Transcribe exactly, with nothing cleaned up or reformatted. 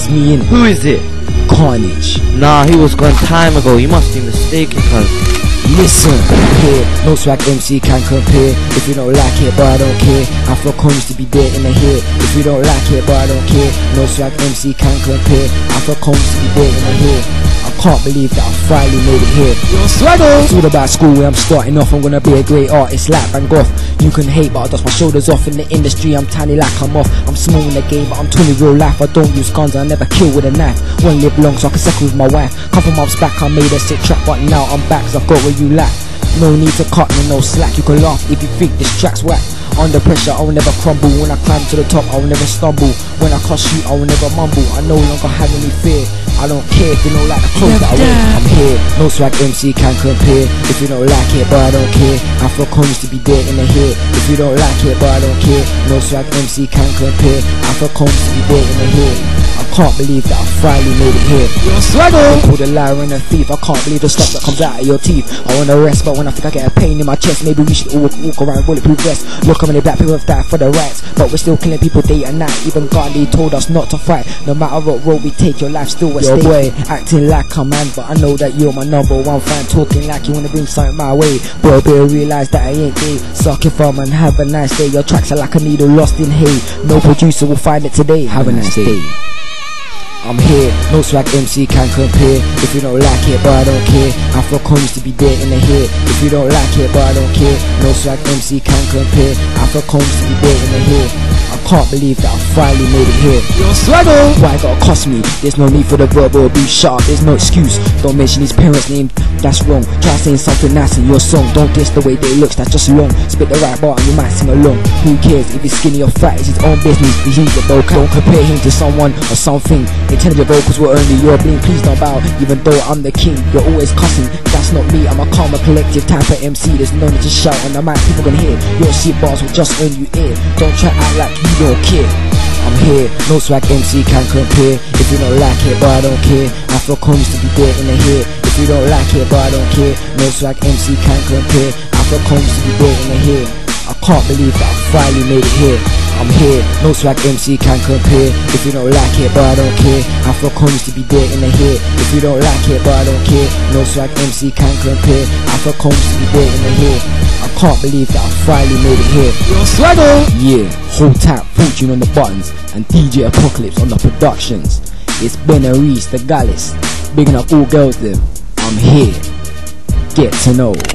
That's me, innit? Who is it? Carnage. Nah, he was gone time ago. You must be mistaken, cuz. Listen, here, no swag M C can compare. If you don't like it, but I don't care. Afro cones to be there in the head. If you don't like it, but I don't care. No swag M C can compare. Afro cones to be there in the head. I can't believe that I finally made it here. Yo, Swaggle! It's all about school where I'm starting off. I'm gonna be a great artist like Van Gogh. You can hate, but I dust my shoulders off. In the industry, I'm tiny like I'm off. I'm small in the game, but I'm twenty real life. I don't use guns, I never kill with a knife. Won't live long so I can settle with my wife. Couple months back, I made a sick track, but now I'm back cause I've got what you lack. No need to cut me, no slack. You can laugh if you think this track's whack. Under pressure, I will never crumble. When I climb to the top, I will never stumble. When I cross you, I will never mumble. I no longer have any fear. I don't care if you don't like the clothes that I wear. I'm here, no swag M C can compare. If you don't like it, but I don't care. Afro cones to be there in the head. If you don't like it, but I don't care. No swag M C can compare. Afro cones to be there in the head. I can't believe that I finally made it here. Yo, Swaggle! Called a liar and a thief. I can't believe the stuff that comes out of your teeth. I wanna rest, but when I think I get a pain in my chest, maybe we should all walk, walk around bulletproof vest. Look how many black people have died for the rights, but we're still killing people day and night. Even Gandhi told us not to fight. No matter what road we take, your life's still a stake. Yo boy, acting like a man, but I know that you're my number one fan. Talking like you wanna bring something my way, but I better realise that I ain't gay. Suck it from and have a nice day. Your tracks are like a needle lost in hay. No producer will find it today. Have a nice day. I'm here, no swag M C can compare. If you don't like it, but I don't care. Afro cones to be there in the head. If you don't like it, but I don't care. No swag M C can compare. Afro cones to be there in the head. I can't believe that I finally made it here. Yo, Swaggle! Why it gotta cost me? There's no need for the verbal abuse. Shut up, there's no excuse. Don't mention his parents' name, that's wrong. Try saying something nice in your song. Don't diss the way they looks, that's just long. Spit the right bar and you might sing along. Who cares if he's skinny or fat? It's his own business. He's a vocal. Don't compare him to someone or something. Intelligent vocals will only your bling. Please don't bow, even though I'm the king. You're always cussing, that's not me. I'm a calmer, collective type of M C. There's no need to shout on the mic, people can hear. Your shit bars will just earn you ear. Don't try to act like you don't care. I'm here, no swag M C can compare. If you don't like it, but I don't care. Afro cones to be there in the head. If you don't like it, but I don't care. No swag M C can compare. Afro cones to be there in the head. I can't believe that I finally made it here. I'm here, no swag M C can compare. If you don't like it, but I don't care. Afro cones to be there in the head. If you don't like it, but I don't care. No swag M C can compare. Afro cones to be there in the head. I can't believe that I finally made it here. Yo, Swaggle! Yeah, hold tight, Fortune on the buttons, and D J Apocalypse on the productions. It's Ben and Reese, the Gallus, bigging up all girls them. I'm here, get to know.